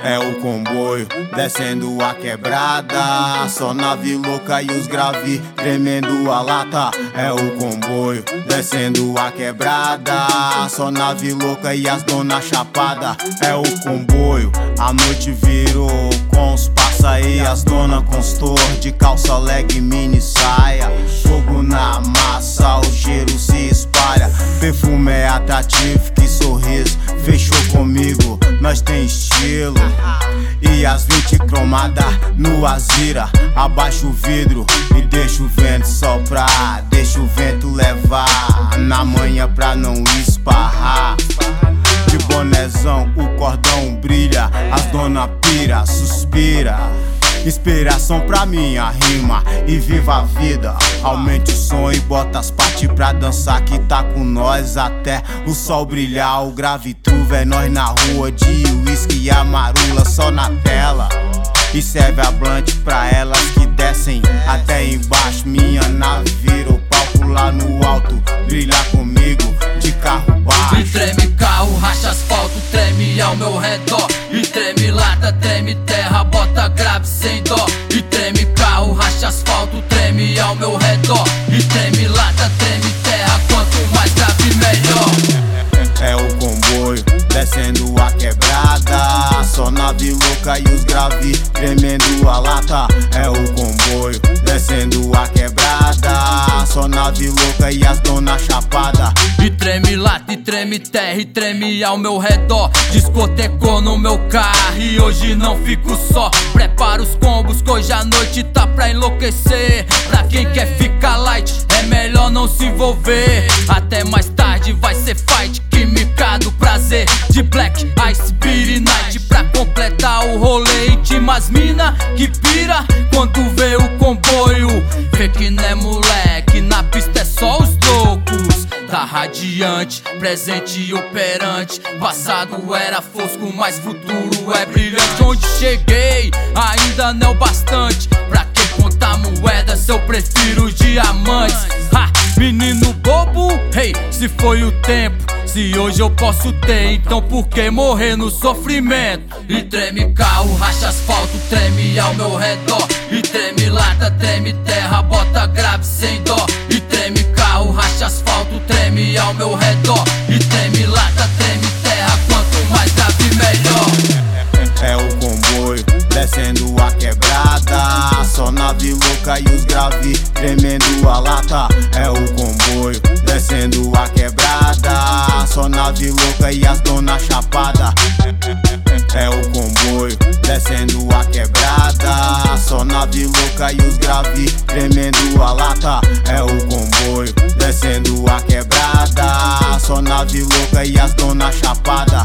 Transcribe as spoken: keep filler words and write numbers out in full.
É o comboio descendo a quebrada, só nave louca e os gravi tremendo a lata. É o comboio descendo a quebrada, só nave louca e as dona chapada. É o comboio, a noite virou com os passa e as dona com os tor de calça leg mini saia. Fogo na massa, o cheiro se espalha, perfume é atrativo, que sorriso fechou comigo. Nós tem estilo e as vinte cromada no Azira. Abaixa o vidro e deixa o vento soprar, deixa o vento levar na manhã pra não esparrar. De bonezão o cordão brilha, as dona pira, suspira. Inspiração pra minha rima e viva a vida. Aumente o som e bota as partes pra dançar, que tá com nós até o sol brilhar. O gravitruva é nós na rua, de uísque e a marula só na tela. E serve a blunt pra elas que descem até embaixo. Minha nave vira o palco lá no alto, brilha comigo de carro baixo. E treme carro, racha asfalto, treme ao meu redor. E treme lata, treme terra, bota grave sem dó. E treme carro, racha asfalto, treme ao meu redor. E treme lata, treme terra, quanto mais grave melhor. É o comboio descendo a quebrada, só nave louca e os gravi tremendo a lata. É o comboio descendo a quebrada, só nave louca e as dona chapada. E treme lata, e treme terra, e treme ao meu redor. Discotecou no meu carro e hoje não fico só. Prepara os combos que hoje a noite tá pra enlouquecer. Pra quem quer ficar light, é melhor não se envolver. Até mais tarde vai ser fight, química do prazer. De Black, Ice, Beat Night, pra completar o rolê. Intima as mina que pira quando vê o comboio. Vê que não é moleque, na pista é só os loucos. Tá radiante, presente e operante. Passado era fosco, mas futuro é brilhante. Onde cheguei ainda não é o bastante. Pra que contar moedas se eu prefiro diamantes? Ha! Menino bobo, hey, se foi o tempo. Se hoje eu posso ter, então por que morrer no sofrimento? E treme carro, racha asfalto, treme ao meu redor. E treme lata, treme terra, bota grave sem dó. E treme carro, racha asfalto, treme ao meu redor. E treme lata, treme terra, quanto mais grave melhor. É o comboio descendo a quebrada, só nave louca e os gravi tremendo a lata. É o comboio descendo a quebrada, só nave louca e as dona chapada. É o comboio descendo a quebrada, só nave louca e os gravi tremendo a lata. É o comboio descendo a quebrada, só nave louca e as dona chapada.